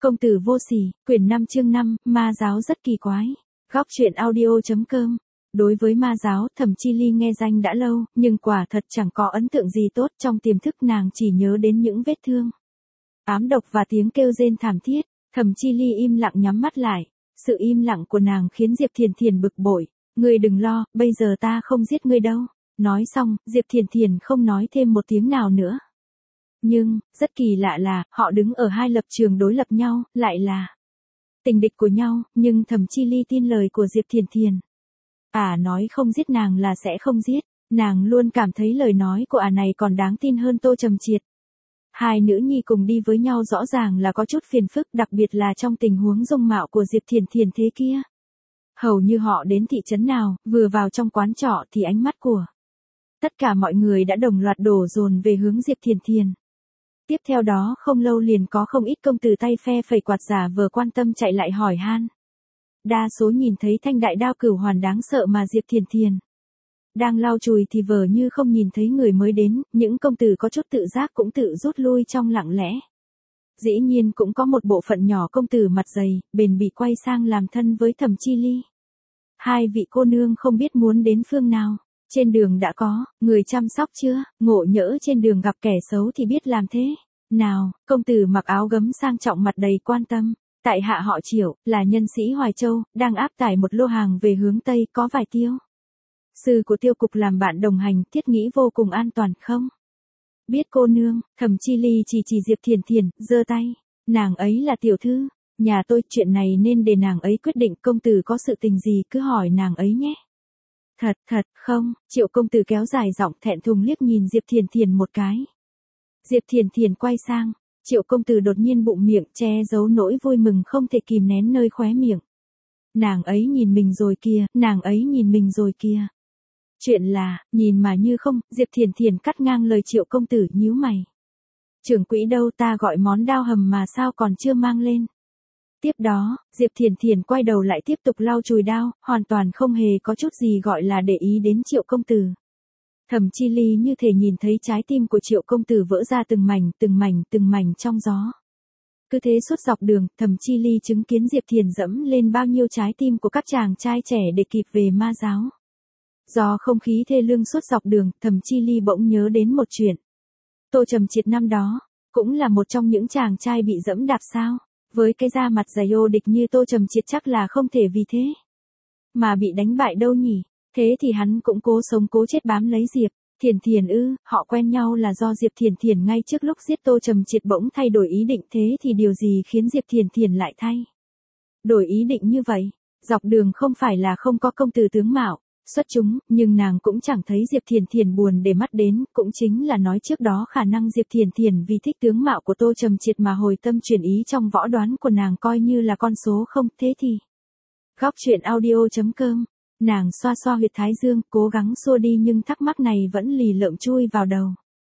Công tử vô sỉ, quyển 5 chương 5, ma giáo rất kỳ quái. Góc truyện audio.com. Đối với ma giáo, Thẩm Chi Ly nghe danh đã lâu, nhưng quả thật chẳng có ấn tượng gì tốt, trong tiềm thức nàng chỉ nhớ đến những vết thương, ám độc và tiếng kêu rên thảm thiết. Thẩm Chi Ly im lặng nhắm mắt lại. Sự im lặng của nàng khiến Diệp Thiền Thiền bực bội. Ngươi đừng lo, bây giờ ta không giết ngươi đâu. Nói xong, Diệp Thiền Thiền không nói thêm một tiếng nào nữa. Nhưng, rất kỳ lạ là, họ đứng ở hai lập trường đối lập nhau, lại là tình địch của nhau, nhưng Thẩm Chi Ly tin lời của Diệp Thiền Thiền. Nói không giết nàng là sẽ không giết, nàng luôn cảm thấy lời nói của này còn đáng tin hơn Tô Trầm Triệt. Hai nữ nhi cùng đi với nhau rõ ràng là có chút phiền phức, đặc biệt là trong tình huống dung mạo của Diệp Thiền Thiền thế kia. Hầu như họ đến thị trấn nào, vừa vào trong quán trọ thì ánh mắt của tất cả mọi người đã đồng loạt đổ dồn về hướng Diệp Thiền Thiền. Tiếp theo đó không lâu liền có không ít công tử tay phe phẩy quạt giả vờ quan tâm chạy lại hỏi han. Đa số nhìn thấy thanh đại đao cửu hoàn đáng sợ mà Diệp Thiền Thiền đang lau chùi thì vờ như không nhìn thấy người mới đến, những công tử có chút tự giác cũng tự rút lui trong lặng lẽ. Dĩ nhiên cũng có một bộ phận nhỏ công tử mặt dày, bền bỉ quay sang làm thân với Thẩm Chi Ly. Hai vị cô nương không biết muốn đến phương nào, trên đường đã có người chăm sóc chưa, ngộ nhỡ trên đường gặp kẻ xấu thì biết làm thế nào. Công tử mặc áo gấm sang trọng mặt đầy quan tâm. Tại hạ họ Triệu, là nhân sĩ Hoài Châu, đang áp tải một lô hàng về hướng Tây, có vài tiêu sư của tiêu cục làm bạn đồng hành, thiết nghĩ vô cùng an toàn không? Biết cô nương. Thẩm Chi Ly chỉ Diệp Thiền Thiền, giơ tay. Nàng ấy là tiểu thư nhà tôi, chuyện này nên để nàng ấy quyết định, công tử có sự tình gì cứ hỏi nàng ấy nhé. Thật không? Triệu công tử kéo dài giọng thẹn thùng liếc nhìn Diệp Thiền Thiền một cái. Diệp Thiền Thiền quay sang, Triệu công tử đột nhiên bụng miệng, che giấu nỗi vui mừng không thể kìm nén nơi khóe miệng. Nàng ấy nhìn mình rồi kìa, nàng ấy nhìn mình rồi kìa. Chuyện là, nhìn mà như không. Diệp Thiền Thiền cắt ngang lời Triệu công tử, nhíu mày. Trưởng quỹ đâu, ta gọi món đao hầm mà sao còn chưa mang lên. Tiếp đó, Diệp Thiền Thiền quay đầu lại tiếp tục lau chùi đao, hoàn toàn không hề có chút gì gọi là để ý đến Triệu công tử. Thẩm Chi Ly như thể nhìn thấy trái tim của Triệu công tử vỡ ra từng mảnh trong gió. Cứ thế suốt dọc đường, Thẩm Chi Ly chứng kiến Diệp Thiền dẫm lên bao nhiêu trái tim của các chàng trai trẻ để kịp về ma giáo. Do không khí thê lương suốt dọc đường, Thẩm Chi Ly bỗng nhớ đến một chuyện. Tô Trầm Triệt năm đó, cũng là một trong những chàng trai bị dẫm đạp sao? Với cái da mặt dày ô địch như Tô Trầm Triệt chắc là không thể vì thế mà bị đánh bại đâu nhỉ. Thế thì hắn cũng cố sống cố chết bám lấy Diệp Thiền Thiền ư? Họ quen nhau là do Diệp Thiền Thiền ngay trước lúc giết Tô Trầm Triệt bỗng thay đổi ý định, thế thì điều gì khiến Diệp Thiền Thiền lại thay đổi ý định như vậy? Dọc đường không phải là không có công tử tướng mạo xuất chúng, nhưng nàng cũng chẳng thấy Diệp Thiền Thiền buồn để mắt đến, cũng chính là nói trước đó khả năng Diệp Thiền Thiền vì thích tướng mạo của Tô Trầm Triệt mà hồi tâm chuyển ý trong võ đoán của nàng coi như là con số không. Thế thì góc truyện audio.com. Nàng xoa xoa huyệt thái dương, cố gắng xua đi nhưng thắc mắc này vẫn lì lợm chui vào đầu.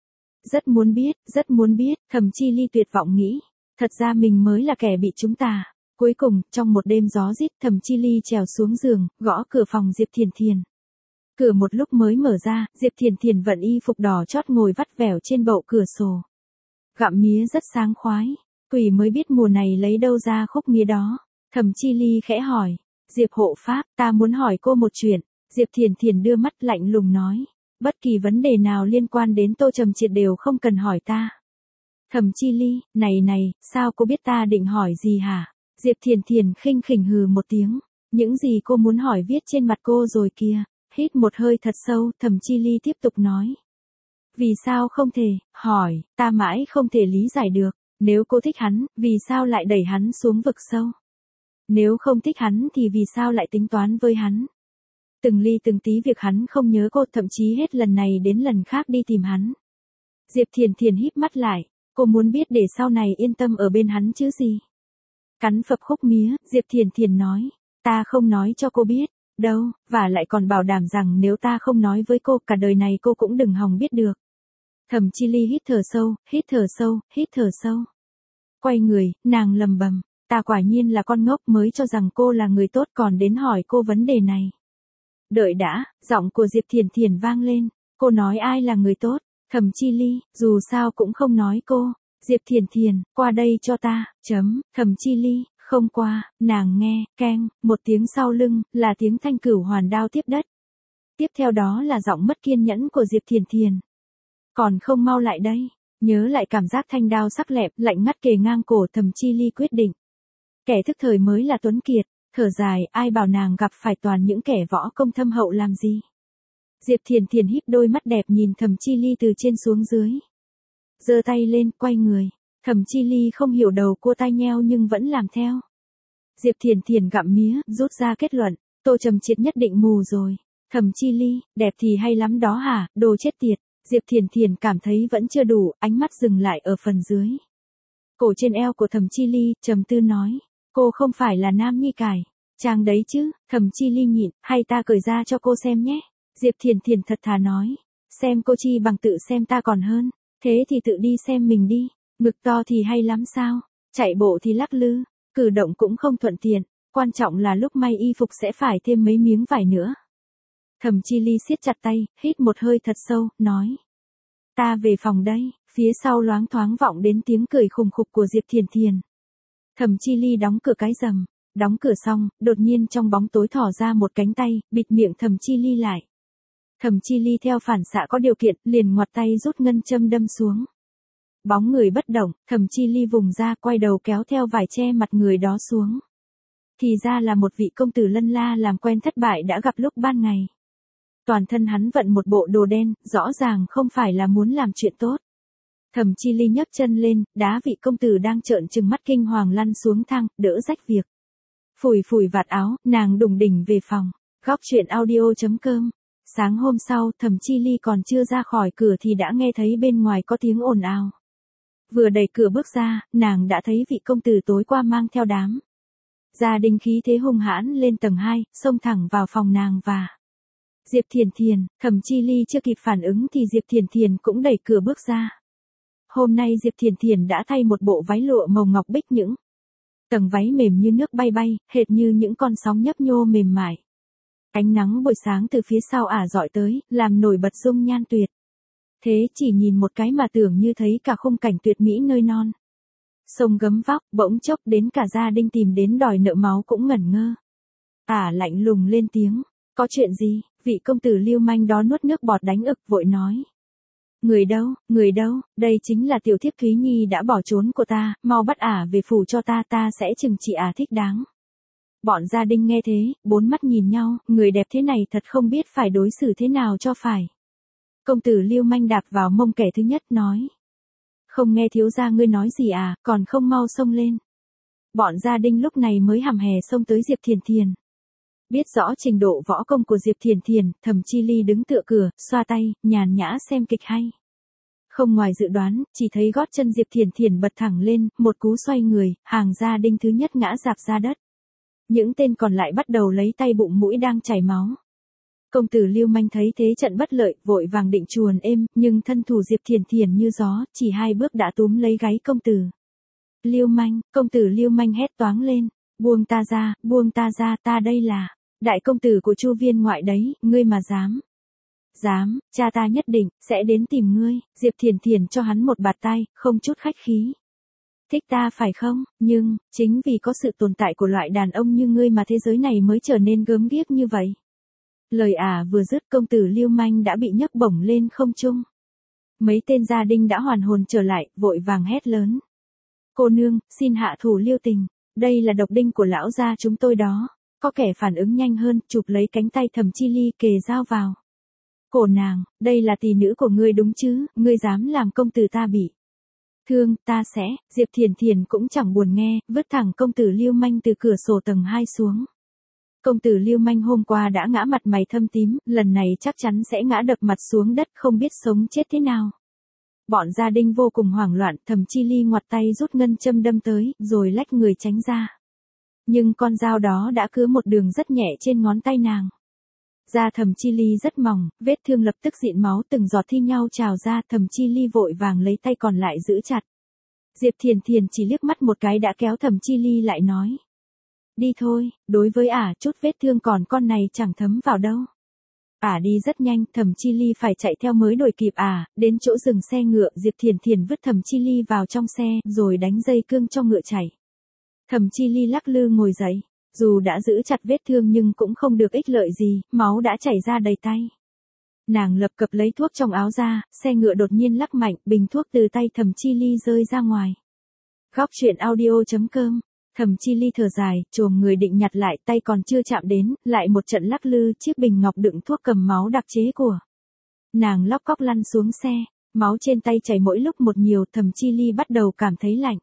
Rất muốn biết, Thẩm Chi Ly tuyệt vọng nghĩ. Thật ra mình mới là kẻ bị chúng ta. Cuối cùng, trong một đêm gió rít, Thẩm Chi Ly trèo xuống giường, gõ cửa phòng Diệp Thiền Thiền. Cửa một lúc mới mở ra, Diệp Thiền Thiền vận y phục đỏ chót ngồi vắt vẻo trên bậu cửa sổ. Gặm mía rất sáng khoái. Quỷ mới biết mùa này lấy đâu ra khúc mía đó. Thẩm Chi Ly khẽ hỏi. Diệp hộ pháp, ta muốn hỏi cô một chuyện. Diệp Thiền Thiền đưa mắt lạnh lùng nói. Bất kỳ vấn đề nào liên quan đến Tô Trầm Triệt đều không cần hỏi ta. Thẩm Chi Ly, này, sao cô biết ta định hỏi gì hả? Diệp Thiền Thiền khinh khỉnh hừ một tiếng. Những gì cô muốn hỏi viết trên mặt cô rồi kìa. Hít một hơi thật sâu, Thẩm Chi Ly tiếp tục nói. Vì sao không thể hỏi, ta mãi không thể lý giải được. Nếu cô thích hắn, vì sao lại đẩy hắn xuống vực sâu? Nếu không thích hắn thì vì sao lại tính toán với hắn? Từng ly từng tí việc hắn không nhớ cô, thậm chí hết lần này đến lần khác đi tìm hắn. Diệp Thiền Thiền híp mắt lại, cô muốn biết để sau này yên tâm ở bên hắn chứ gì? Cắn phập khúc mía, Diệp Thiền Thiền nói, ta không nói cho cô biết, đâu, và lại còn bảo đảm rằng nếu ta không nói với cô, cả đời này cô cũng đừng hòng biết được. Thẩm Chi Ly hít thở sâu. Quay người, nàng lầm bầm. Ta quả nhiên là con ngốc, mới cho rằng cô là người tốt còn đến hỏi cô vấn đề này. Đợi đã, giọng của Diệp Thiền Thiền vang lên. Cô nói ai là người tốt? Thẩm Chi Ly, dù sao cũng không nói cô. Diệp Thiền Thiền, qua đây cho ta, Thẩm Chi Ly, không qua, nàng nghe, keng, một tiếng sau lưng, là tiếng thanh cửu hoàn đao tiếp đất. Tiếp theo đó là giọng mất kiên nhẫn của Diệp Thiền Thiền. Còn không mau lại đây, nhớ lại cảm giác thanh đao sắc lẹm, lạnh ngắt kề ngang cổ. Thẩm Chi Ly quyết định. Kẻ thức thời mới là tuấn kiệt, thở dài, ai bảo nàng gặp phải toàn những kẻ võ công thâm hậu làm gì. Diệp Thiền Thiền híp đôi mắt đẹp nhìn Thẩm Chi Ly từ trên xuống dưới. Giơ tay lên, quay người. Thẩm Chi Ly không hiểu đầu cua tai nheo nhưng vẫn làm theo. Diệp Thiền Thiền gặm mía, rút ra kết luận, Tô Trầm Triệt nhất định mù rồi. Thẩm Chi Ly, đẹp thì hay lắm đó hả, đồ chết tiệt. Diệp Thiền Thiền cảm thấy vẫn chưa đủ, ánh mắt dừng lại ở phần dưới. Cổ trên eo của Thẩm Chi Ly, trầm tư nói, cô không phải là nam nhi cải, chàng đấy chứ. Thẩm Chi Ly nhịn, hay ta cởi ra cho cô xem nhé. Diệp Thiền Thiền thật thà nói, xem cô chi bằng tự xem ta còn hơn, thế thì tự đi xem mình đi, ngực to thì hay lắm sao, chạy bộ thì lắc lư, cử động cũng không thuận tiện, quan trọng là lúc may y phục sẽ phải thêm mấy miếng vải nữa. Thẩm Chi Ly siết chặt tay, hít một hơi thật sâu, nói, ta về phòng đây. Phía sau loáng thoáng vọng đến tiếng cười khùng khục của Diệp Thiền Thiền. Thẩm Chi Ly đóng cửa cái rầm, đóng cửa xong, đột nhiên trong bóng tối thỏ ra một cánh tay, bịt miệng Thẩm Chi Ly lại. Thẩm Chi Ly theo phản xạ có điều kiện, liền ngoặt tay rút ngân châm đâm xuống. Bóng người bất động, Thẩm Chi Ly vùng ra, quay đầu kéo theo vải che mặt người đó xuống. Thì ra là một vị công tử lân la làm quen thất bại đã gặp lúc ban ngày. Toàn thân hắn vận một bộ đồ đen, rõ ràng không phải là muốn làm chuyện tốt. Thẩm Chi Ly nhấc chân lên, đá vị công tử đang trợn trừng mắt kinh hoàng lăn xuống thang, đỡ rách việc. Phủi phủi vạt áo, nàng đùng đỉnh về phòng. Góc truyện audio.com. Sáng hôm sau, Thẩm Chi Ly còn chưa ra khỏi cửa thì đã nghe thấy bên ngoài có tiếng ồn ào. Vừa đẩy cửa bước ra, nàng đã thấy vị công tử tối qua mang theo đám gia đình khí thế hung hãn lên tầng 2, xông thẳng vào phòng nàng và Diệp Thiền Thiền. Thẩm Chi Ly chưa kịp phản ứng thì Diệp Thiền Thiền cũng đẩy cửa bước ra. Hôm nay Diệp Thiền Thiền đã thay một bộ váy lụa màu ngọc bích, những tầng váy mềm như nước bay bay, hệt như những con sóng nhấp nhô mềm mại. Ánh nắng buổi sáng từ phía sau ả dọi tới, làm nổi bật dung nhan tuyệt. Thế chỉ nhìn một cái mà tưởng như thấy cả khung cảnh tuyệt mỹ nơi non sông gấm vóc, bỗng chốc đến cả gia đình tìm đến đòi nợ máu cũng ngẩn ngơ. Ả lạnh lùng lên tiếng, có chuyện gì? Vị công tử lưu manh đó nuốt nước bọt đánh ực vội nói. Người đâu, đây chính là tiểu thiếp Thúy Nhi đã bỏ trốn của ta, mau bắt ả về phủ cho ta, ta sẽ trừng trị ả thích đáng. Bọn gia đình nghe thế, bốn mắt nhìn nhau, người đẹp thế này thật không biết phải đối xử thế nào cho phải. Công tử lưu manh đạp vào mông kẻ thứ nhất nói. Không nghe thiếu gia ngươi nói gì à, còn không mau xông lên. Bọn gia đình lúc này mới hầm hè xông tới Diệp Thiền Thiền. Biết rõ trình độ võ công của Diệp Thiền Thiền, Thẩm Chi Ly đứng tựa cửa, xoa tay, nhàn nhã xem kịch hay. Không ngoài dự đoán, chỉ thấy gót chân Diệp Thiền Thiền bật thẳng lên, một cú xoay người, hàng gia đình thứ nhất ngã rạp ra đất. Những tên còn lại bắt đầu lấy tay bụng mũi đang chảy máu. Công tử Lưu Manh thấy thế trận bất lợi, vội vàng định chuồn êm, nhưng thân thủ Diệp Thiền Thiền như gió, chỉ 2 bước đã túm lấy gáy công tử Lưu Manh. Công tử Lưu Manh hét toáng lên, buông ta ra, ta đây là đại công tử của Chu viên ngoại đấy, ngươi mà dám, cha ta nhất định sẽ đến tìm ngươi. Diệp Thiền Thiền cho hắn một bạt tai, không chút khách khí. Thích ta phải không? Nhưng chính vì có sự tồn tại của loại đàn ông như ngươi mà thế giới này mới trở nên gớm ghiếc như vậy. Lời ả vừa dứt, công tử Lưu Manh đã bị nhấc bổng lên không trung. Mấy tên gia đình đã hoàn hồn trở lại, vội vàng hét lớn. Cô nương, xin hạ thủ lưu tình, đây là độc đinh của lão gia chúng tôi đó. Có kẻ phản ứng nhanh hơn, chụp lấy cánh tay Thẩm Chi Ly kề dao vào cổ nàng. Đây là tỷ nữ của ngươi đúng chứ, ngươi dám làm công tử ta bị thương, ta sẽ. Diệp Thiền Thiền cũng chẳng buồn nghe, vứt thẳng công tử Lưu Manh từ cửa sổ tầng 2 xuống. Công tử Lưu Manh hôm qua đã ngã mặt mày thâm tím, lần này chắc chắn sẽ ngã đập mặt xuống đất không biết sống chết thế nào. Bọn gia đình vô cùng hoảng loạn, Thẩm Chi Ly ngoặt tay rút ngân châm đâm tới, rồi lách người tránh ra. Nhưng con dao đó đã cứa một đường rất nhẹ trên ngón tay nàng. Da Thẩm Chi Ly rất mỏng, vết thương lập tức dịn máu, từng giọt thi nhau trào ra. Thẩm Chi Ly vội vàng lấy tay còn lại giữ chặt. Diệp Thiền Thiền chỉ liếc mắt một cái đã kéo Thẩm Chi Ly lại nói. Đi thôi, đối với ả chút vết thương còn con này chẳng thấm vào đâu. Đi rất nhanh, Thẩm Chi Ly phải chạy theo mới đuổi kịp đến chỗ dừng xe ngựa, Diệp Thiền Thiền vứt Thẩm Chi Ly vào trong xe, rồi đánh dây cương cho ngựa chạy. Thẩm Chi Ly lắc lư ngồi dậy, dù đã giữ chặt vết thương nhưng cũng không được ích lợi gì, máu đã chảy ra đầy tay. Nàng lập cập lấy thuốc trong áo ra, xe ngựa đột nhiên lắc mạnh, bình thuốc từ tay Thẩm Chi Ly rơi ra ngoài. Góc truyện audio.com. Thẩm Chi Ly thở dài, chồm người định nhặt lại, tay còn chưa chạm đến, lại một trận lắc lư, chiếc bình ngọc đựng thuốc cầm máu đặc chế của nàng lóc cóc lăn xuống xe, máu trên tay chảy mỗi lúc một nhiều, Thẩm Chi Ly bắt đầu cảm thấy lạnh.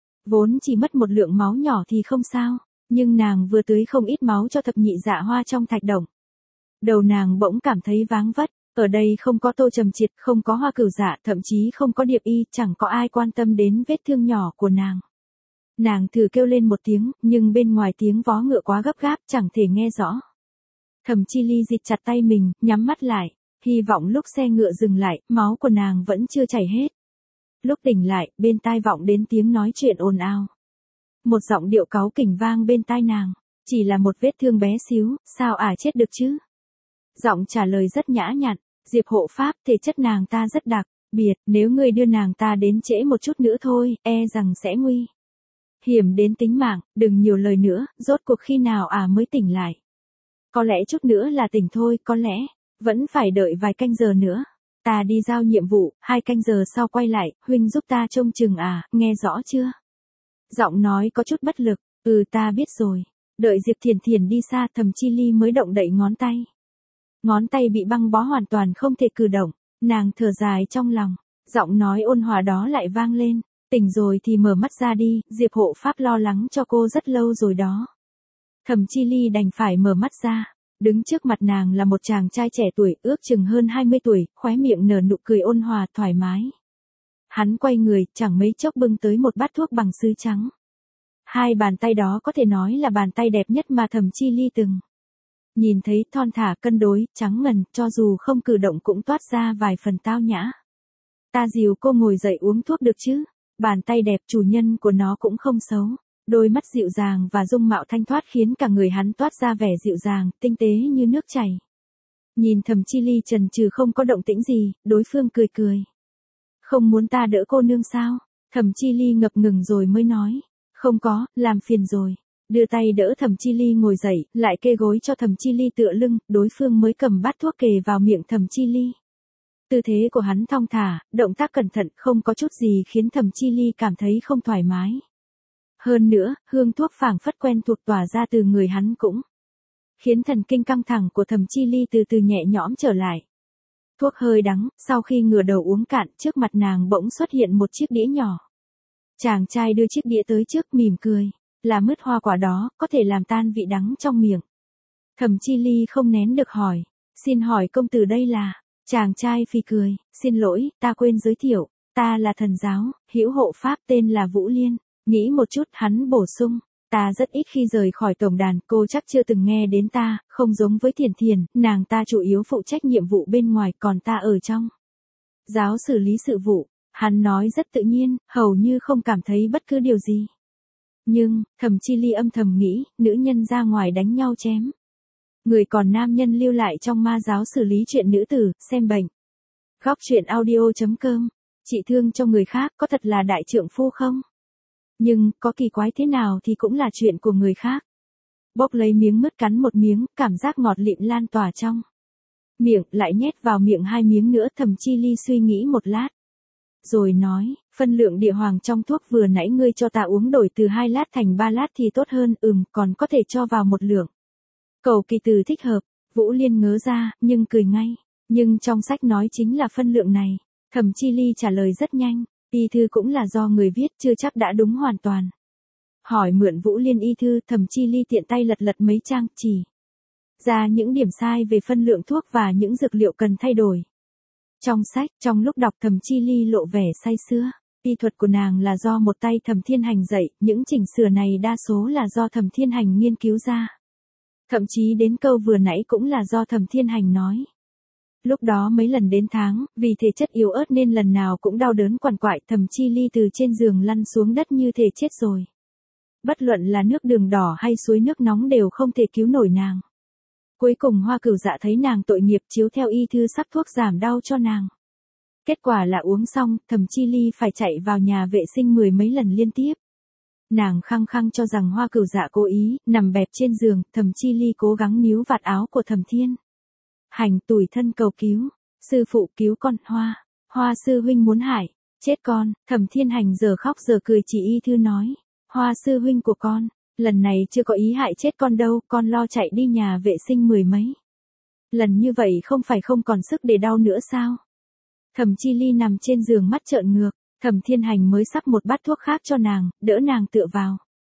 Vốn chỉ mất một lượng máu nhỏ thì không sao, nhưng nàng vừa tưới không ít máu cho thập nhị dạ hoa trong thạch động. Đầu nàng bỗng cảm thấy váng vất, ở đây không có Tô Trầm Triệt, không có Hoa Cửu Dạ, thậm chí không có Điệp Y, chẳng có ai quan tâm đến vết thương nhỏ của nàng. Nàng thử kêu lên một tiếng, nhưng bên ngoài tiếng vó ngựa quá gấp gáp, chẳng thể nghe rõ. Thẩm Chi Ly dịch chặt tay mình, nhắm mắt lại, hy vọng lúc xe ngựa dừng lại, máu của nàng vẫn chưa chảy hết. Lúc tỉnh lại, bên tai vọng đến tiếng nói chuyện ồn ào. Một giọng điệu cáu kỉnh vang bên tai nàng, chỉ là một vết thương bé xíu, sao chết được chứ? Giọng trả lời rất nhã nhặn, Diệp hộ pháp, thể chất nàng ta rất đặc biệt, nếu ngươi đưa nàng ta đến trễ một chút nữa thôi, e rằng sẽ nguy hiểm đến tính mạng, đừng nhiều lời nữa, rốt cuộc khi nào mới tỉnh lại. Có lẽ chút nữa là tỉnh thôi, có lẽ vẫn phải đợi vài canh giờ nữa. Ta đi giao nhiệm vụ, 2 canh giờ sau quay lại, huynh giúp ta trông chừng nghe rõ chưa? Giọng nói có chút bất lực, ta biết rồi. Đợi Diệp Thiền Thiền đi xa, Thẩm Chi Ly mới động đậy ngón tay. Ngón tay bị băng bó hoàn toàn không thể cử động, nàng thở dài trong lòng, giọng nói ôn hòa đó lại vang lên, tỉnh rồi thì mở mắt ra đi, Diệp hộ pháp lo lắng cho cô rất lâu rồi đó. Thẩm Chi Ly đành phải mở mắt ra, đứng trước mặt nàng là một chàng trai trẻ tuổi, ước chừng hơn 20 tuổi, khóe miệng nở nụ cười ôn hòa thoải mái. Hắn quay người, chẳng mấy chốc bưng tới một bát thuốc bằng sứ trắng. Hai bàn tay đó có thể nói là bàn tay đẹp nhất mà Thẩm Chi Ly từng nhìn thấy, thon thả cân đối, trắng ngần, cho dù không cử động cũng toát ra vài phần tao nhã. Ta dìu cô ngồi dậy uống thuốc được chứ? Bàn tay đẹp, chủ nhân của nó cũng không xấu. Đôi mắt dịu dàng và dung mạo thanh thoát khiến cả người hắn toát ra vẻ dịu dàng, tinh tế như nước chảy. Nhìn Thẩm Chi Ly chần chừ không có động tĩnh gì, đối phương cười cười. Không muốn ta đỡ cô nương sao? Thẩm Chi Ly ngập ngừng rồi mới nói. Không có, làm phiền rồi. Đưa tay đỡ Thẩm Chi Ly ngồi dậy, lại kê gối cho Thẩm Chi Ly tựa lưng, đối phương mới cầm bát thuốc kề vào miệng Thẩm Chi Ly. Tư thế của hắn thong thả, động tác cẩn thận, không có chút gì khiến Thẩm Chi Ly cảm thấy không thoải mái. Hơn nữa, hương thuốc phảng phất quen thuộc tỏa ra từ người hắn cũng khiến thần kinh căng thẳng của Thẩm Chi Ly từ từ nhẹ nhõm trở lại. Thuốc hơi đắng, sau khi ngửa đầu uống cạn, trước mặt nàng bỗng xuất hiện một chiếc đĩa nhỏ. Chàng trai đưa chiếc đĩa tới trước, mỉm cười. Là mứt hoa quả đó, có thể làm tan vị đắng trong miệng. Thẩm Chi Ly không nén được hỏi. Xin hỏi công tử đây là? Chàng trai phì cười. Xin lỗi, ta quên giới thiệu. Ta là thần giáo, hữu hộ pháp tên là Vũ Liên. Nghĩ một chút, hắn bổ sung. Ta rất ít khi rời khỏi tổng đàn, cô chắc chưa từng nghe đến ta, không giống với Thiền Thiền, nàng ta chủ yếu phụ trách nhiệm vụ bên ngoài, còn ta ở trong giáo xử lý sự vụ. Hắn nói rất tự nhiên, hầu như không cảm thấy bất cứ điều gì. Nhưng, Thẩm Chi Ly âm thầm nghĩ, nữ nhân ra ngoài đánh nhau chém người, còn nam nhân lưu lại trong ma giáo xử lý chuyện nữ tử, xem bệnh. Góc truyện audio.com. Chị thương cho người khác có thật là đại trượng phu không? Nhưng, có kỳ quái thế nào thì cũng là chuyện của người khác. Bốc lấy miếng mứt cắn một miếng, cảm giác ngọt lịm lan tỏa trong miệng, lại nhét vào miệng 2 miếng nữa. Thẩm Chi Ly suy nghĩ một lát. Rồi nói, phân lượng địa hoàng trong thuốc vừa nãy ngươi cho ta uống đổi từ 2 lát thành 3 lát thì tốt hơn, còn có thể cho vào 1 lượng. Cầu kỳ từ thích hợp, Vũ Liên ngớ ra, nhưng cười ngay. Nhưng trong sách nói chính là phân lượng này. Thẩm Chi Ly trả lời rất nhanh, y thư cũng là do người viết, chưa chắc đã đúng hoàn toàn. Hỏi mượn Vũ Liên y thư, Thẩm Chi Ly tiện tay lật lật mấy trang, chỉ ra những điểm sai về phân lượng thuốc và những dược liệu cần thay đổi. Trong sách, trong lúc đọc Thẩm Chi Ly lộ vẻ say sưa. Y thuật của nàng là do một tay Thẩm Thiên Hành dạy, những chỉnh sửa này đa số là do Thẩm Thiên Hành nghiên cứu ra. Thậm chí đến câu vừa nãy cũng là do Thẩm Thiên Hành nói. Lúc đó mấy lần đến tháng, vì thể chất yếu ớt nên lần nào cũng đau đớn quằn quại, Thẩm Chi Ly từ trên giường lăn xuống đất như thể chết rồi. Bất luận là nước đường đỏ hay suối nước nóng đều không thể cứu nổi nàng. Cuối cùng Hoa Cửu Dạ thấy nàng tội nghiệp chiếu theo y thư sắc thuốc giảm đau cho nàng. Kết quả là uống xong, Thẩm Chi Ly phải chạy vào nhà vệ sinh 10 mấy lần liên tiếp. Nàng khăng khăng cho rằng Hoa Cửu Dạ cố ý, nằm bẹp trên giường, Thẩm Chi Ly cố gắng níu vạt áo của Thẩm Thiên Hành tủi thân cầu cứu, sư phụ cứu con, Hoa sư huynh muốn hại, chết con. Thẩm Thiên Hành giờ khóc giờ cười chỉ y thư nói, Hoa sư huynh của con, lần này chưa có ý hại chết con đâu, con lo chạy đi nhà vệ sinh 10 mấy lần như vậy không phải không còn sức để đau nữa sao? Thẩm Chi Ly nằm trên giường mắt trợn ngược, Thẩm Thiên Hành mới sắp một bát thuốc khác cho nàng, đỡ nàng tựa vào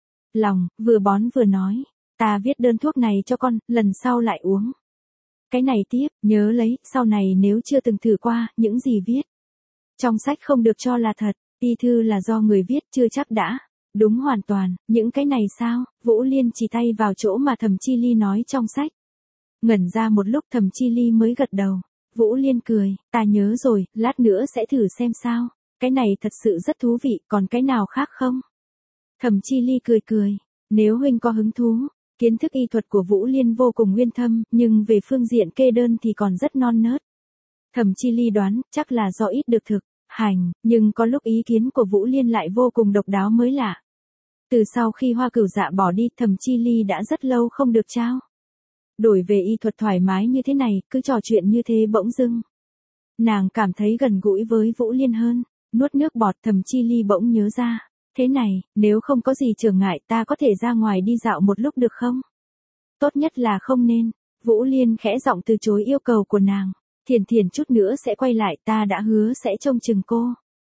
lòng, vừa bón vừa nói, ta viết đơn thuốc này cho con, lần sau lại uống. Cái này tiếp, nhớ lấy, sau này nếu chưa từng thử qua, những gì viết trong sách không được cho là thật, y thư là do người viết chưa chắc đã đúng hoàn toàn, những cái này sao? Vũ Liên chỉ tay vào chỗ mà Thẩm Chi Ly nói trong sách. Ngẩn ra một lúc Thẩm Chi Ly mới gật đầu. Vũ Liên cười, ta nhớ rồi, lát nữa sẽ thử xem sao. Cái này thật sự rất thú vị, còn cái nào khác không? Thẩm Chi Ly cười cười, nếu huynh có hứng thú. Kiến thức y thuật của Vũ Liên vô cùng uyên thâm, nhưng về phương diện kê đơn thì còn rất non nớt. Thẩm Chi Ly đoán, chắc là do ít được thực hành, nhưng có lúc ý kiến của Vũ Liên lại vô cùng độc đáo mới lạ. Từ sau khi Hoa Cửu Dạ bỏ đi, Thẩm Chi Ly đã rất lâu không được trao đổi về y thuật thoải mái như thế này, cứ trò chuyện như thế bỗng dưng. Nàng cảm thấy gần gũi với Vũ Liên hơn, nuốt nước bọt. Thẩm Chi Ly bỗng nhớ ra, thế này, nếu không có gì trở ngại ta có thể ra ngoài đi dạo một lúc được không? Tốt nhất là không nên. Vũ Liên khẽ giọng từ chối yêu cầu của nàng. Thiền chút nữa sẽ quay lại, ta đã hứa sẽ trông chừng cô.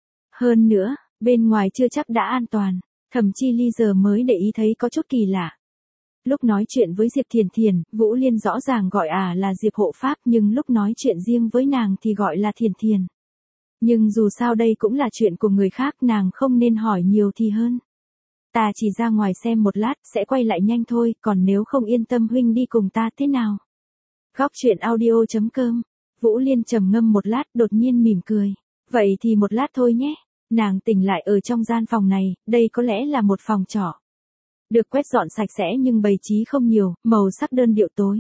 Hơn nữa, bên ngoài chưa chắc đã an toàn. Thẩm Chi Ly giờ mới để ý thấy có chút kỳ lạ. Lúc nói chuyện với Diệp Thiền, Vũ Liên rõ ràng gọi là Diệp hộ pháp, nhưng lúc nói chuyện riêng với nàng thì gọi là Thiền. Nhưng dù sao đây cũng là chuyện của người khác, nàng không nên hỏi nhiều thì hơn. Ta chỉ ra ngoài xem một lát, sẽ quay lại nhanh thôi, còn nếu không yên tâm huynh đi cùng ta thế nào? Góc truyện audio.com. Vũ Liên trầm ngâm một lát, đột nhiên mỉm cười. Vậy thì một lát thôi nhé. Nàng tỉnh lại ở trong gian phòng này, đây có lẽ là một phòng trọ. Được quét dọn sạch sẽ nhưng bày trí không nhiều, màu sắc đơn điệu tối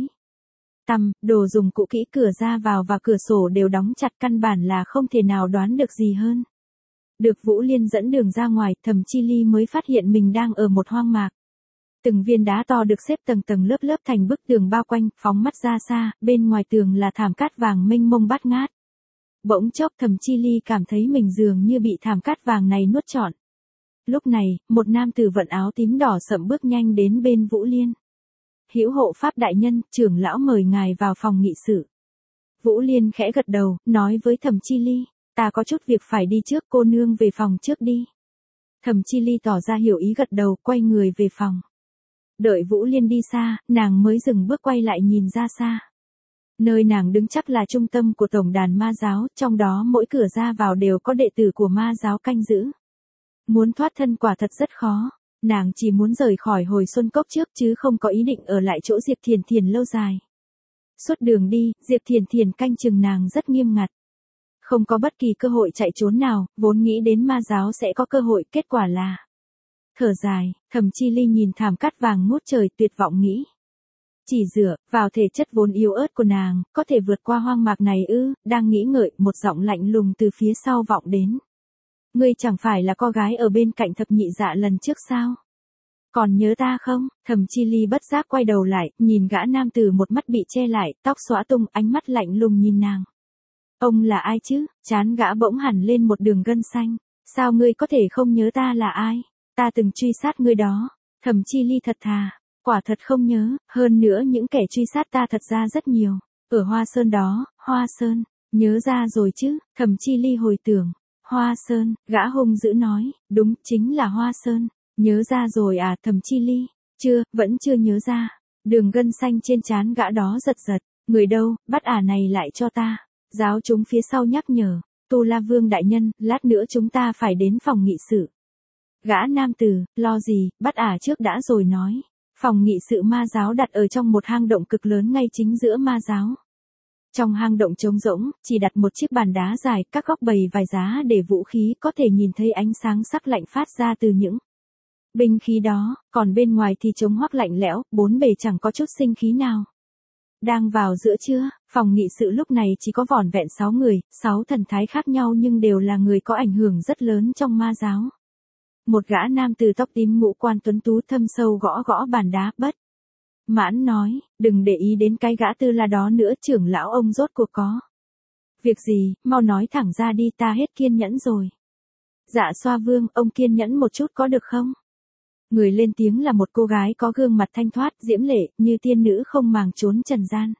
tăm, đồ dùng cũ kỹ, cửa ra vào và cửa sổ đều đóng chặt, căn bản là không thể nào đoán được gì hơn. Được Vũ Liên dẫn đường ra ngoài, Thẩm Chi Ly mới phát hiện mình đang ở một hoang mạc. Từng viên đá to được xếp tầng tầng lớp lớp thành bức tường bao quanh, phóng mắt ra xa, bên ngoài tường là thảm cát vàng mênh mông bát ngát. Bỗng chốc Thẩm Chi Ly cảm thấy mình dường như bị thảm cát vàng này nuốt trọn. Lúc này, một nam tử vận áo tím đỏ sậm bước nhanh đến bên Vũ Liên. Hữu hộ pháp đại nhân, trưởng lão mời ngài vào phòng nghị sự. Vũ Liên khẽ gật đầu, nói với Thẩm Chi Ly, ta có chút việc phải đi trước, cô nương về phòng trước đi. Thẩm Chi Ly tỏ ra hiểu ý gật đầu, quay người về phòng. Đợi Vũ Liên đi xa, nàng mới dừng bước quay lại nhìn ra xa. Nơi nàng đứng chắc là trung tâm của tổng đàn ma giáo, trong đó mỗi cửa ra vào đều có đệ tử của ma giáo canh giữ. Muốn thoát thân quả thật rất khó, nàng chỉ muốn rời khỏi Hồi Xuân Cốc trước chứ không có ý định ở lại chỗ Diệp Thiền lâu dài. Suốt đường đi, Diệp Thiền canh chừng nàng rất nghiêm ngặt. Không có bất kỳ cơ hội chạy trốn nào, vốn nghĩ đến ma giáo sẽ có cơ hội, kết quả là thở dài. Thẩm Chi Ly nhìn thảm cát vàng ngút trời, tuyệt vọng nghĩ. Chỉ dựa vào thể chất vốn yếu ớt của nàng, có thể vượt qua hoang mạc này ư? Đang nghĩ ngợi, một giọng lạnh lùng từ phía sau vọng đến. Ngươi chẳng phải là con gái ở bên cạnh Thập Nhị Dạ lần trước sao? Còn nhớ ta không? Thẩm Chi Ly bất giác quay đầu lại, nhìn gã nam tử một mắt bị che lại, tóc xõa tung, ánh mắt lạnh lùng nhìn nàng. Ông là ai chứ? Trán gã bỗng hẳn lên một đường gân xanh. Sao ngươi có thể không nhớ ta là ai? Ta từng truy sát ngươi đó. Thẩm Chi Ly thật thà, quả thật không nhớ, hơn nữa những kẻ truy sát ta thật ra rất nhiều. Ở Hoa Sơn đó, Hoa Sơn, nhớ ra rồi chứ? Thẩm Chi Ly hồi tưởng. Hoa Sơn, gã hung dữ nói, đúng, chính là Hoa Sơn. Nhớ ra rồi à? Thẩm Chi Ly, vẫn chưa nhớ ra. Đường gân xanh trên trán gã đó giật giật, người đâu, bắt này lại cho ta. Giáo chúng phía sau nhắc nhở, Tu La Vương đại nhân, lát nữa chúng ta phải đến phòng nghị sự. Gã nam tử, lo gì, bắt trước đã rồi nói. Phòng nghị sự ma giáo đặt ở trong một hang động cực lớn ngay chính giữa ma giáo. Trong hang động trống rỗng, chỉ đặt một chiếc bàn đá dài, các góc bày vài giá để vũ khí, có thể nhìn thấy ánh sáng sắc lạnh phát ra từ những binh khí đó, còn bên ngoài thì trống hoác lạnh lẽo, bốn bề chẳng có chút sinh khí nào. Đang vào giữa trưa, phòng nghị sự lúc này chỉ có vỏn vẹn 6 người, 6 thần thái khác nhau nhưng đều là người có ảnh hưởng rất lớn trong ma giáo. Một gã nam từ tóc tím ngũ quan tuấn tú thâm sâu gõ gõ bàn đá, bất mãn nói, đừng để ý đến cái gã Tư La đó nữa, trưởng lão ông rốt cuộc có việc gì, mau nói thẳng ra đi, ta hết kiên nhẫn rồi. Dạ Xoa Vương, ông kiên nhẫn một chút có được không? Người lên tiếng là một cô gái có gương mặt thanh thoát, diễm lệ, như tiên nữ không màng trốn trần gian.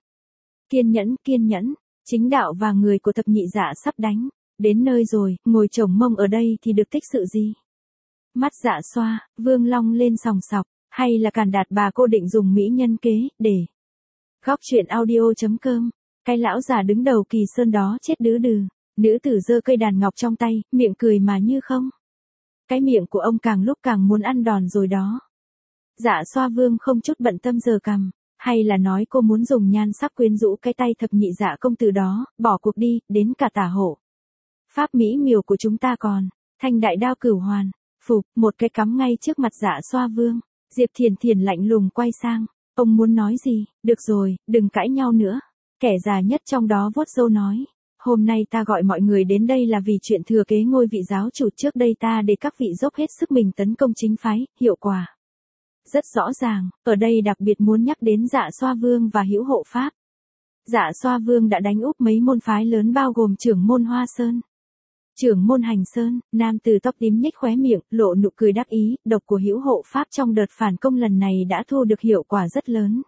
Kiên nhẫn, chính đạo và người của thập nhị dạ sắp đánh đến nơi rồi, ngồi chồng mông ở đây thì được tích sự gì? Mắt Dạ Xoa Vương long lên sòng sọc, hay là Càn Đạt bà cô định dùng mỹ nhân kế để góc chuyện audio.com. Cái lão già đứng đầu Kỳ Sơn đó chết đứ đừ. Nữ tử giơ cây đàn ngọc trong tay, miệng cười mà như không. Cái miệng của ông càng lúc càng muốn ăn đòn rồi đó. Dạ Xoa Vương không chút bận tâm giơ cằm, hay là nói cô muốn dùng nhan sắc quyến rũ cái tay thập nhị dạ công tử đó, bỏ cuộc đi, đến cả tả hộ pháp mỹ miều của chúng ta còn, thanh đại đao cửu hoàn, phục, một cái cắm ngay trước mặt Dạ Xoa Vương. Diệp Thiền Thiền lạnh lùng quay sang, ông muốn nói gì, được rồi, đừng cãi nhau nữa. Kẻ già nhất trong đó vuốt râu nói, hôm nay ta gọi mọi người đến đây là vì chuyện thừa kế ngôi vị giáo chủ, trước đây ta để các vị dốc hết sức mình tấn công chính phái, hiệu quả rất rõ ràng, ở đây đặc biệt muốn nhắc đến Dạ Xoa Vương và Hữu Hộ Pháp. Dạ Xoa Vương đã đánh úp mấy môn phái lớn bao gồm trưởng môn Hoa Sơn, trưởng môn Hành Sơn. Nam từ tóc tím nhếch khóe miệng, lộ nụ cười đắc ý, độc của Hữu Hộ Pháp trong đợt phản công lần này đã thu được hiệu quả rất lớn.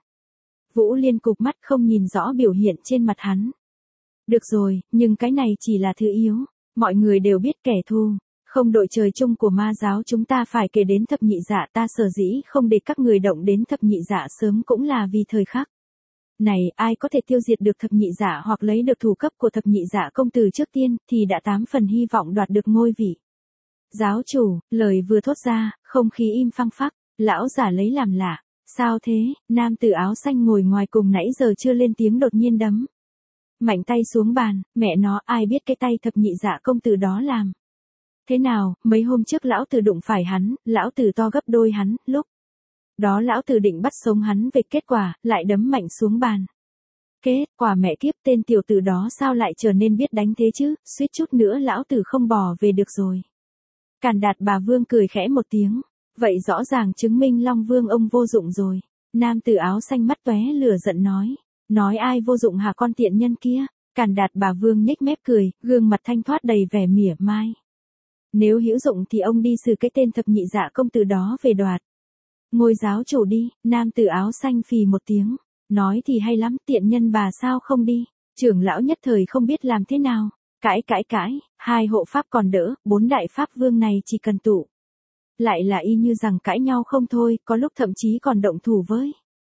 Vũ Liên cụp mắt không nhìn rõ biểu hiện trên mặt hắn. Được rồi, nhưng cái này chỉ là thứ yếu. Mọi người đều biết kẻ thù không đội trời chung của ma giáo chúng ta phải kể đến thập nhị dạ. Ta sở dĩ không để các người động đến thập nhị dạ sớm cũng là vì thời khắc này ai có thể tiêu diệt được thập nhị dạ hoặc lấy được thủ cấp của thập nhị dạ công tử trước tiên thì đã 8 phần hy vọng đoạt được ngôi vị giáo chủ. Lời vừa thốt ra, không khí im phăng phắc. Lão giả lấy làm lạ. Sao thế? Nam tử áo xanh ngồi ngoài cùng nãy giờ chưa lên tiếng đột nhiên đấm mạnh tay xuống bàn. Mẹ nó, ai biết cái tay thập nhị dạ công tử đó làm thế nào? Mấy hôm trước lão tử đụng phải hắn, lão tử to gấp đôi hắn, lúc đó lão tử định bắt sống hắn về, kết quả lại đấm mạnh xuống bàn. Kết quả mẹ kiếp, tên tiểu tử đó sao lại trở nên biết đánh thế chứ, suýt chút nữa lão tử không bò về được rồi. Càn Đạt bà Vương cười khẽ một tiếng. Vậy rõ ràng chứng minh Long Vương ông vô dụng rồi. Nam tử áo xanh mắt tóe lửa giận nói. Nói ai vô dụng hả con tiện nhân kia? Càn Đạt bà Vương nhếch mép cười, gương mặt thanh thoát đầy vẻ mỉa mai. Nếu hữu dụng thì ông đi xử cái tên thập nhị dạ công tử đó về đoạt ngôi giáo chủ đi. Nam tử áo xanh phì một tiếng. Nói thì hay lắm, tiện nhân bà sao không đi? Trưởng lão nhất thời không biết làm thế nào. Cãi, 2 hộ pháp còn đỡ, 4 đại pháp vương này chỉ cần tụ lại là y như rằng cãi nhau không thôi, có lúc thậm chí còn động thủ với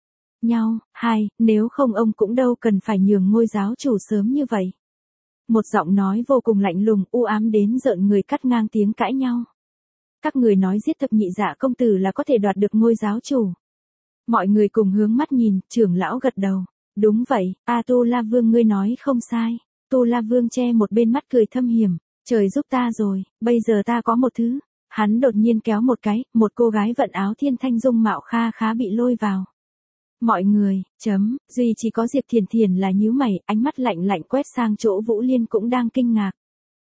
nhau. Nếu không ông cũng đâu cần phải nhường ngôi giáo chủ sớm như vậy. Một giọng nói vô cùng lạnh lùng, u ám đến rợn người cắt ngang tiếng cãi nhau. Các người nói giết thập nhị dạ công tử là có thể đoạt được ngôi giáo chủ. Mọi người cùng hướng mắt nhìn, trưởng lão gật đầu. Đúng vậy, Tu La Vương ngươi nói không sai. Tu La Vương che một bên mắt cười thâm hiểm. Trời giúp ta rồi, bây giờ ta có một thứ. Hắn đột nhiên kéo một cái, một cô gái vận áo thiên thanh dung mạo kha khá bị lôi vào. Mọi người, duy chỉ có Diệp Thiền Thiền là nhíu mày, ánh mắt lạnh lạnh quét sang chỗ Vũ Liên cũng đang kinh ngạc.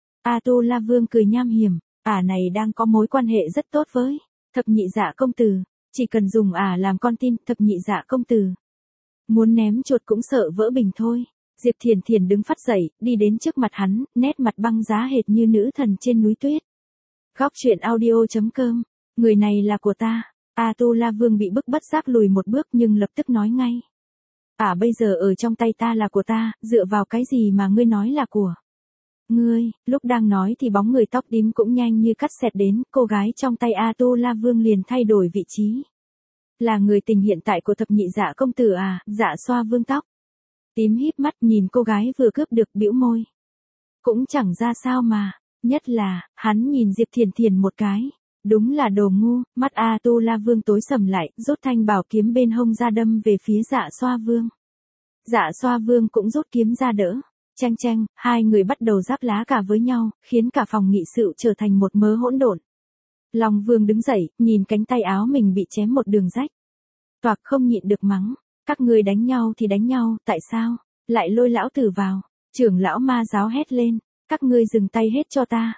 Tu La Vương cười nham hiểm, này đang có mối quan hệ rất tốt với thập nhị dạ công tử, chỉ cần dùng làm con tin, thập nhị dạ công tử muốn ném chuột cũng sợ vỡ bình thôi. Diệp Thiền Thiền đứng phắt dậy, đi đến trước mặt hắn, nét mặt băng giá hệt như nữ thần trên núi tuyết. Góc chuyện audio.com. Người này là của ta. Tu La Vương bị bức bất giác lùi một bước nhưng lập tức nói ngay. Bây giờ ở trong tay ta là của ta, dựa vào cái gì mà ngươi nói là của ngươi? Lúc đang nói thì bóng người tóc tím cũng nhanh như cắt xẹt đến, cô gái trong tay Tu La Vương liền thay đổi vị trí. Là người tình hiện tại của thập nhị dạ công tử Dạ Xoa Vương tóc tím híp mắt nhìn cô gái vừa cướp được, bĩu môi. Cũng chẳng ra sao mà. Nhất là, hắn nhìn Diệp Thiền Thiền một cái. Đúng là đồ ngu. Mắt Tu La Vương tối sầm lại, rút thanh bảo kiếm bên hông ra đâm về phía Dạ Xoa Vương. Dạ Xoa Vương cũng rút kiếm ra đỡ. Chang, hai người bắt đầu giáp lá cả với nhau, khiến cả phòng nghị sự trở thành một mớ hỗn độn. Long Vương đứng dậy, nhìn cánh tay áo mình bị chém một đường rách. Toạc không nhịn được mắng. Các ngươi đánh nhau thì đánh nhau, tại sao? Lại lôi lão tử vào. Trưởng lão ma giáo hét lên. Các ngươi dừng tay hết cho ta.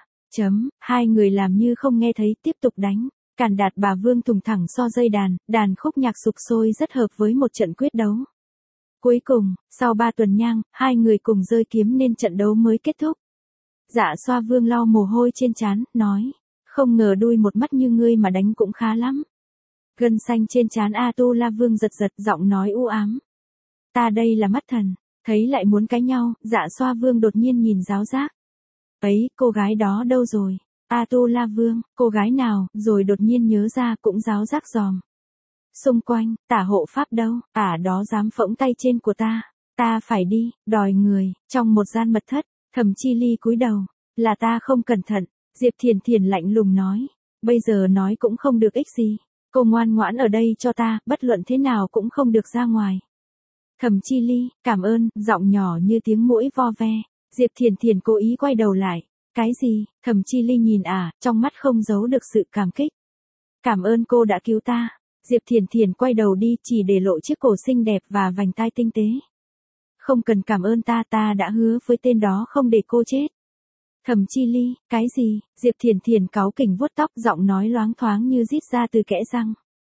Hai người làm như không nghe thấy, tiếp tục đánh. Càn Đạt Bà Vương thùng thẳng so dây đàn, đàn khúc nhạc sục sôi rất hợp với một trận quyết đấu. Cuối cùng, sau 3 tuần nhang, hai người cùng rơi kiếm nên trận đấu mới kết thúc. Dạ Xoa Vương lau mồ hôi trên trán, nói. Không ngờ đuôi một mắt như ngươi mà đánh cũng khá lắm. Gân xanh trên trán A Tu La Vương giật giật, giọng nói u ám. Ta đây là mắt thần, thấy lại muốn cãi nhau, Dạ Xoa Vương đột nhiên nhìn Giáo Giác. Ấy, cô gái đó đâu rồi? A Tu La Vương, cô gái nào? Rồi đột nhiên nhớ ra cũng Giáo Giác dòm. Xung quanh, Tả hộ pháp đâu? Đó dám phỗng tay trên của ta. Ta phải đi, đòi người. Trong một gian mật thất, Thẩm Chi Ly cúi đầu. Là ta không cẩn thận. Diệp Thiền Thiền lạnh lùng nói. Bây giờ nói cũng không được ích gì. Cô ngoan ngoãn ở đây cho ta, bất luận thế nào cũng không được ra ngoài. Thẩm Chi Ly, cảm ơn, giọng nhỏ như tiếng muỗi vo ve. Diệp Thiền Thiền cố ý quay đầu lại. Cái gì? Thẩm Chi Ly nhìn trong mắt không giấu được sự cảm kích. Cảm ơn cô đã cứu ta. Diệp Thiền Thiền quay đầu đi, chỉ để lộ chiếc cổ xinh đẹp và vành tai tinh tế. Không cần cảm ơn ta, ta đã hứa với tên đó không để cô chết. Thẩm Chi Ly, cái gì? Diệp Thiền Thiền cáu kỉnh vuốt tóc, giọng nói loáng thoáng như rít ra từ kẽ răng.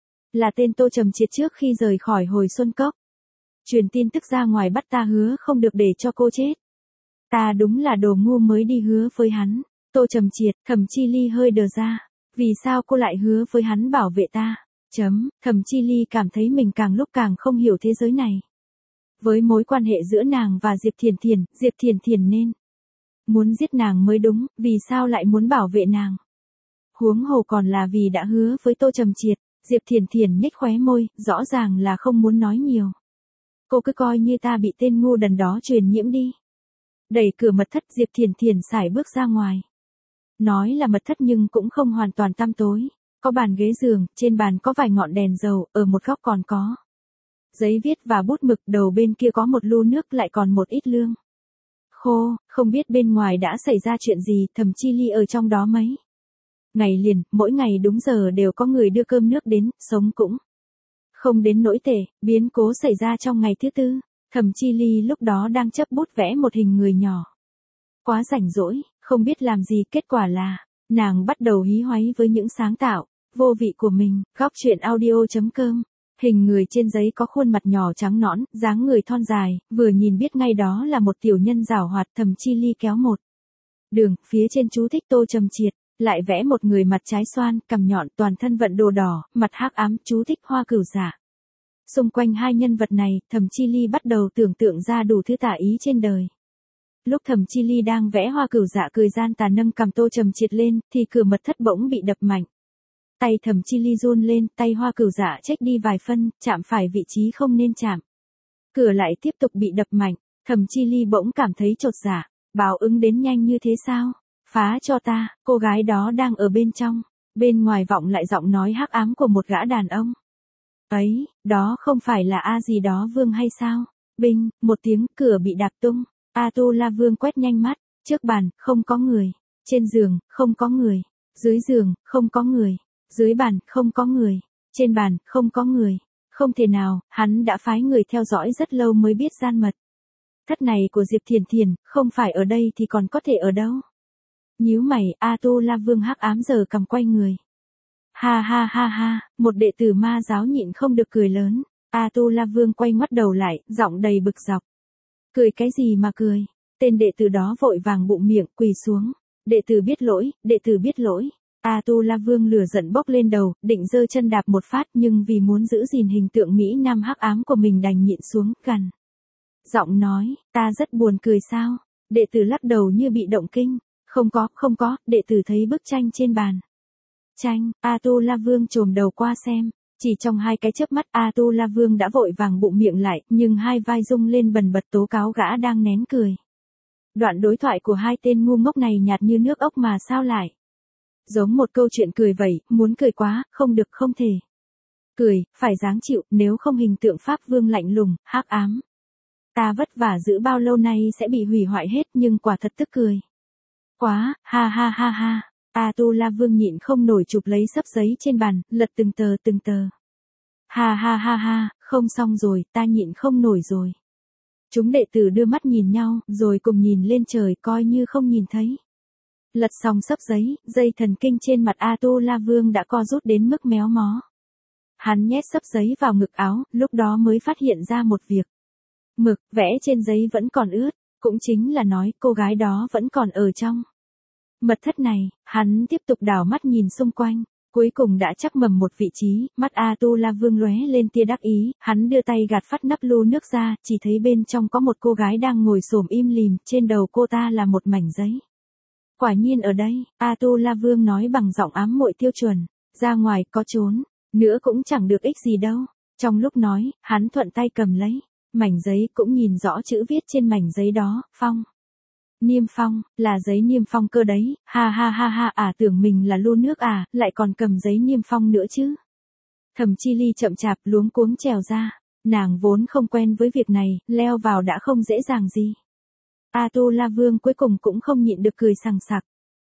Là tên Tô Trầm Triệt trước khi rời khỏi Hồi Xuân Cốc. Truyền tin tức ra ngoài bắt ta hứa không được để cho cô chết. Ta đúng là đồ ngu mới đi hứa với hắn. Tô Trầm Triệt, Thẩm Chi Ly hơi đờ ra. Vì sao cô lại hứa với hắn bảo vệ ta? Thẩm Chi Ly cảm thấy mình càng lúc càng không hiểu thế giới này. Với mối quan hệ giữa nàng và Diệp Thiền Thiền nên muốn giết nàng mới đúng, vì sao lại muốn bảo vệ nàng? Huống hồ còn là vì đã hứa với Tô Trầm Triệt. Diệp Thiền Thiền nhếch khóe môi, rõ ràng là không muốn nói nhiều. Cô cứ coi như ta bị tên ngu đần đó truyền nhiễm đi. Đẩy cửa mật thất, Diệp Thiền Thiền sải bước ra ngoài. Nói là mật thất nhưng cũng không hoàn toàn tăm tối. Có bàn ghế giường, trên bàn có vài ngọn đèn dầu, ở một góc còn có giấy viết và bút mực, đầu bên kia có một lu nước, lại còn một ít lương khô. Không biết bên ngoài đã xảy ra chuyện gì, Thẩm Chi Ly ở trong đó mấy ngày liền, mỗi ngày đúng giờ đều có người đưa cơm nước đến, sống cũng không đến nỗi tệ. Biến cố xảy ra trong ngày thứ 4. Thẩm Chi Ly lúc đó đang chấp bút vẽ một hình người nhỏ. Quá rảnh rỗi, không biết làm gì, kết quả là nàng bắt đầu hí hoáy với những sáng tạo vô vị của mình. Góc truyện audio.com. Hình người trên giấy có khuôn mặt nhỏ trắng nõn, dáng người thon dài, vừa nhìn biết ngay đó là một tiểu nhân giảo hoạt. Thẩm Chi Ly kéo một đường, phía trên chú thích Tô Trầm Triệt, lại vẽ một người mặt trái xoan, cằm nhọn, toàn thân vận đồ đỏ, mặt hắc ám, chú thích Hoa Cửu Dạ. Xung quanh hai nhân vật này, Thẩm Chi Ly bắt đầu tưởng tượng ra đủ thứ tà ý trên đời. Lúc Thẩm Chi Ly đang vẽ Hoa Cửu Dạ cười gian tà nâng cầm Tô Trầm Triệt lên, thì cửa mật thất bỗng bị đập mạnh. Tay Thẩm Chi Ly run lên, tay Hoa Cửu Dạ chếch đi vài phân, chạm phải vị trí không nên chạm. Cửa lại tiếp tục bị đập mạnh, Thẩm Chi Ly bỗng cảm thấy chột dạ. Báo ứng đến nhanh như thế sao? Phá cho ta, cô gái đó đang ở bên trong. Bên ngoài vọng lại giọng nói hắc ám của một gã đàn ông. Ấy, đó không phải là A gì đó Vương hay sao? Binh, một tiếng, cửa bị đạp tung. A Tu La Vương quét nhanh mắt. Trước bàn, không có người. Trên giường, không có người. Dưới giường, không có người. Dưới bàn, không có người. Trên bàn, không có người. Không thể nào, hắn đã phái người theo dõi rất lâu mới biết gian mật thất này của Diệp Thiền Thiền, không phải ở đây thì còn có thể ở đâu? Nhíu mày, A Tu La Vương hắc ám giờ cầm quay người. Ha ha ha ha, một đệ tử ma giáo nhịn không được cười lớn. A Tu La Vương quay ngoắt đầu lại, giọng đầy bực dọc. Cười cái gì mà cười? Tên đệ tử đó vội vàng bụng miệng, quỳ xuống. Đệ tử biết lỗi, đệ tử biết lỗi. A Tu La Vương lửa giận bốc lên đầu, định giơ chân đạp một phát, nhưng vì muốn giữ gìn hình tượng Mỹ Nam hắc ám của mình đành nhịn xuống, gằn giọng nói, ta rất buồn cười sao? Đệ tử lắc đầu như bị động kinh. Không có, đệ tử thấy bức tranh trên bàn. Tranh, A Tu La Vương chồm đầu qua xem. Chỉ trong 2 cái chớp mắt, A Tu La Vương đã vội vàng bụng miệng lại, nhưng hai vai rung lên bần bật tố cáo gã đang nén cười. Đoạn đối thoại của hai tên ngu ngốc này nhạt như nước ốc mà sao lại giống một câu chuyện cười vậy, muốn cười quá, không được, không thể cười, phải dáng chịu, nếu không hình tượng Pháp Vương lạnh lùng, hắc ám. Ta vất vả giữ bao lâu nay sẽ bị hủy hoại hết, nhưng quả thật tức cười. Quá, ha ha ha ha. A Tu La Vương nhịn không nổi chụp lấy xấp giấy trên bàn, lật từng tờ từng tờ. Ha ha ha ha, Không xong rồi, ta nhịn không nổi rồi. Chúng đệ tử đưa mắt nhìn nhau, rồi cùng nhìn lên trời coi như không nhìn thấy. Lật xong xấp giấy, dây thần kinh trên mặt A-tu-la Vương đã co rút đến mức méo mó. Hắn nhét xấp giấy vào ngực áo, lúc đó mới phát hiện ra một việc. Mực, vẽ trên giấy vẫn còn ướt, cũng chính là nói cô gái đó vẫn còn ở trong mật thất này. Hắn tiếp tục đảo mắt nhìn xung quanh, cuối cùng đã chắc mầm một vị trí, mắt A-tu-la Vương lóe lên tia đắc ý, hắn đưa tay gạt phát nắp lu nước ra, chỉ thấy bên trong có một cô gái đang ngồi xổm im lìm, trên đầu cô ta là một mảnh giấy. Quả nhiên ở đây, A-tu-la Vương nói bằng giọng ám muội tiêu chuẩn, ra ngoài có trốn nữa cũng chẳng được ích gì đâu. Trong lúc nói, hắn thuận tay cầm lấy mảnh giấy, cũng nhìn rõ chữ viết trên mảnh giấy đó, phong. Niêm phong, là giấy niêm phong cơ đấy, ha ha ha ha, tưởng mình là lu nước lại còn cầm giấy niêm phong nữa chứ. Thẩm Chi Ly chậm chạp luống cuống trèo ra, nàng vốn không quen với việc này, leo vào đã không dễ dàng gì. A-tu-la Vương cuối cùng cũng không nhịn được cười sằng sặc.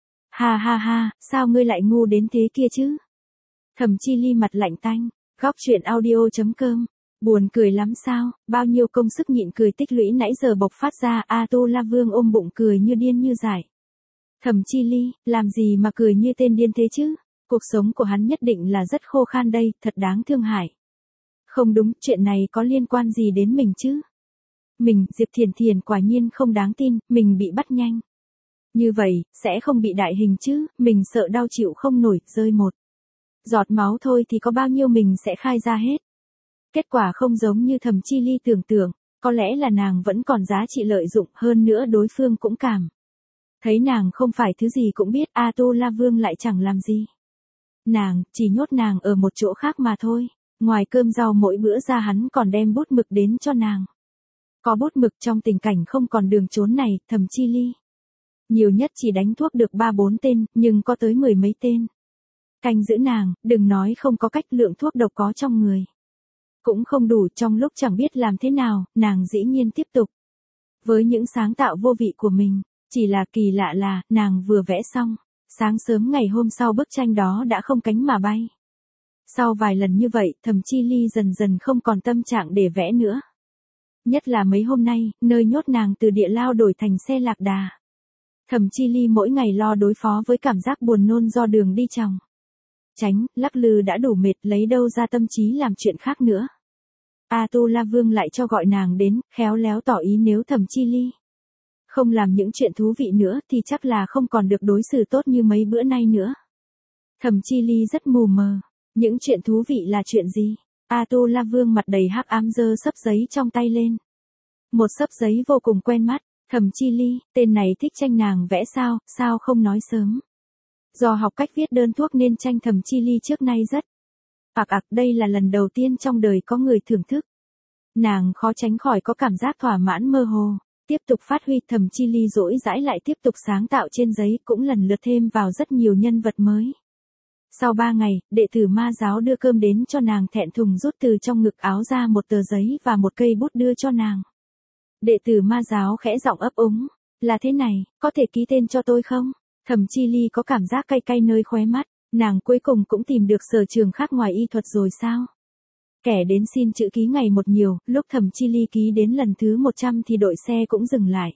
Ha ha ha, sao ngươi lại ngu đến thế kia chứ? Thẩm Chi Ly mặt lạnh tanh, góc truyện audio.com. Buồn cười lắm sao, bao nhiêu công sức nhịn cười tích lũy nãy giờ bộc phát ra. A-tu-la Vương ôm bụng cười như điên như dại. Thẩm Chi Ly, làm gì mà cười như tên điên thế chứ? Cuộc sống của hắn nhất định là rất khô khan đây, thật đáng thương hại. Không đúng, chuyện này có liên quan gì đến mình chứ? Mình, Diệp Thiền Thiền quả nhiên không đáng tin, mình bị bắt nhanh. Như vậy, sẽ không bị đại hình chứ, mình sợ đau chịu không nổi, rơi một giọt máu thôi thì có bao nhiêu mình sẽ khai ra hết. Kết quả không giống như Thẩm Chi Ly tưởng tượng, có lẽ là nàng vẫn còn giá trị lợi dụng, hơn nữa đối phương cũng cảm thấy nàng không phải thứ gì cũng biết. A-tu-la Vương lại chẳng làm gì nàng, chỉ nhốt nàng ở một chỗ khác mà thôi. Ngoài cơm rau mỗi bữa ra hắn còn đem bút mực đến cho nàng. Có bút mực trong tình cảnh không còn đường trốn này, Thẩm Chi Ly nhiều nhất chỉ đánh thuốc được 3-4 tên, nhưng có tới 10 mấy tên canh giữ nàng, đừng nói không có cách, lượng thuốc độc có trong người cũng không đủ. Trong lúc chẳng biết làm thế nào, nàng dĩ nhiên tiếp tục với những sáng tạo vô vị của mình. Chỉ là kỳ lạ là, nàng vừa vẽ xong, sáng sớm ngày hôm sau bức tranh đó đã không cánh mà bay. Sau vài lần như vậy, Thẩm Chi Ly dần dần không còn tâm trạng để vẽ nữa. Nhất là mấy hôm nay, nơi nhốt nàng từ địa lao đổi thành xe lạc đà. Thẩm Chi Ly mỗi ngày lo đối phó với cảm giác buồn nôn do đường đi chòng tránh, lắc lư đã đủ mệt, lấy đâu ra tâm trí làm chuyện khác nữa. A-tu-la Vương lại cho gọi nàng đến, khéo léo tỏ ý nếu Thẩm Chi Ly không làm những chuyện thú vị nữa thì chắc là không còn được đối xử tốt như mấy bữa nay nữa. Thẩm Chi Ly rất mù mờ, những chuyện thú vị là chuyện gì? A-tu-la Vương mặt đầy hắc ám giơ xấp giấy trong tay lên. Một xấp giấy vô cùng quen mắt. Thẩm Chi Ly, tên này thích tranh nàng vẽ sao không nói sớm? Do học cách viết đơn thuốc nên tranh Thẩm Chi Ly trước nay rất đây là lần đầu tiên trong đời có người thưởng thức. Nàng khó tránh khỏi có cảm giác thỏa mãn mơ hồ. Tiếp tục phát huy, Thẩm Chi Ly dỗi dãi lại tiếp tục sáng tạo trên giấy, cũng lần lượt thêm vào rất nhiều nhân vật mới. Sau 3 ngày, đệ tử ma giáo đưa cơm đến cho nàng, thẹn thùng rút từ trong ngực áo ra một tờ giấy và một cây bút đưa cho nàng. Đệ tử ma giáo khẽ giọng ấp úng, là thế này, có thể ký tên cho tôi không? Thẩm Chi Ly có cảm giác cay cay nơi khóe mắt, nàng cuối cùng cũng tìm được sở trường khác ngoài y thuật rồi sao? Kẻ đến xin chữ ký ngày một nhiều, lúc Thẩm Chi Ly ký đến lần thứ 100 thì đội xe cũng dừng lại.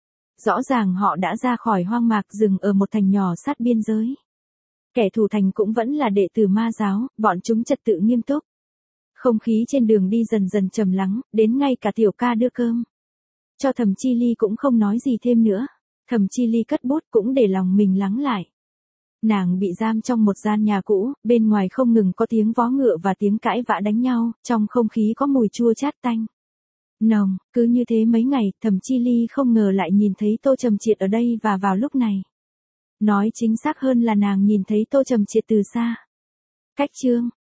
Rõ ràng họ đã ra khỏi hoang mạc, dừng ở một thành nhỏ sát biên giới. Kẻ thủ thành cũng vẫn là đệ tử ma giáo, bọn chúng trật tự nghiêm túc. Không khí trên đường đi dần dần trầm lắng, đến ngay cả tiểu ca đưa cơm cho Thẩm Chi Ly cũng không nói gì thêm nữa. Thẩm Chi Ly cất bút, cũng để lòng mình lắng lại. Nàng bị giam trong một gian nhà cũ, bên ngoài không ngừng có tiếng vó ngựa và tiếng cãi vã đánh nhau, trong không khí có mùi chua chát tanh nồng. Cứ như thế mấy ngày, Thẩm Chi Ly không ngờ lại nhìn thấy Tô Trầm Triệt ở đây, và vào lúc này. Nói chính xác hơn là nàng nhìn thấy Tô Trầm Triệt từ xa. Cách chương